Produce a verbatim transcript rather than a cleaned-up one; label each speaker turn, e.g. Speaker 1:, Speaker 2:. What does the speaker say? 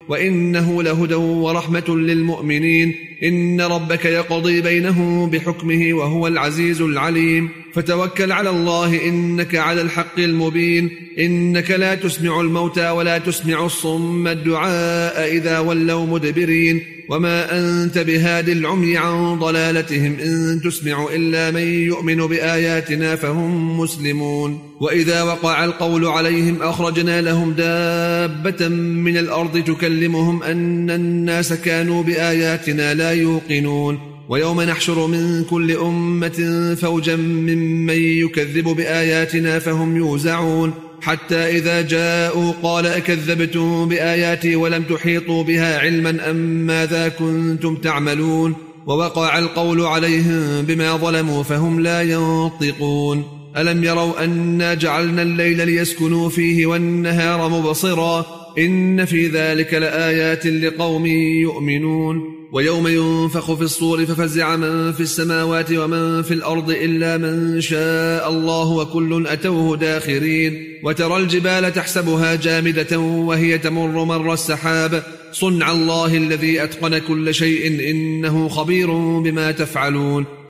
Speaker 1: وإنه لهدى ورحمة للمؤمنين. إن ربك يقضي بينهم بحكمه وهو العزيز العليم. فتوكل على الله إنك على الحق المبين. إنك لا تسمع الموتى ولا تسمع الصم الدعاء إذا ولوا مدبرين. وما أنت بهاد العمي عن ضلالتهم إن تسمع إلا من يؤمن بآياتنا فهم مسلمون. وإذا وقع القول عليهم أخرجنا لهم دابة من الأرض تكلمهم أن الناس كانوا بآياتنا لا يوقنون. ويوم نحشر من كل أمة فوجا ممن يكذب بآياتنا فهم يوزعون. حتى إذا جاءوا قال أكذبتم بآياتي ولم تحيطوا بها علما أم ماذا كنتم تعملون. ووقع القول عليهم بما ظلموا فهم لا ينطقون. ألم يروا أنا جعلنا الليل ليسكنوا فيه والنهار مبصرا إن في ذلك لآيات لقوم يؤمنون. ويوم ينفخ في الصور ففزع من في السماوات ومن في الأرض إلا من شاء الله وكل أتوه داخرين. وترى الجبال تحسبها جامدة وهي تمر مر السحاب صنع الله الذي أتقن كل شيء إنه خبير بما تفعلون.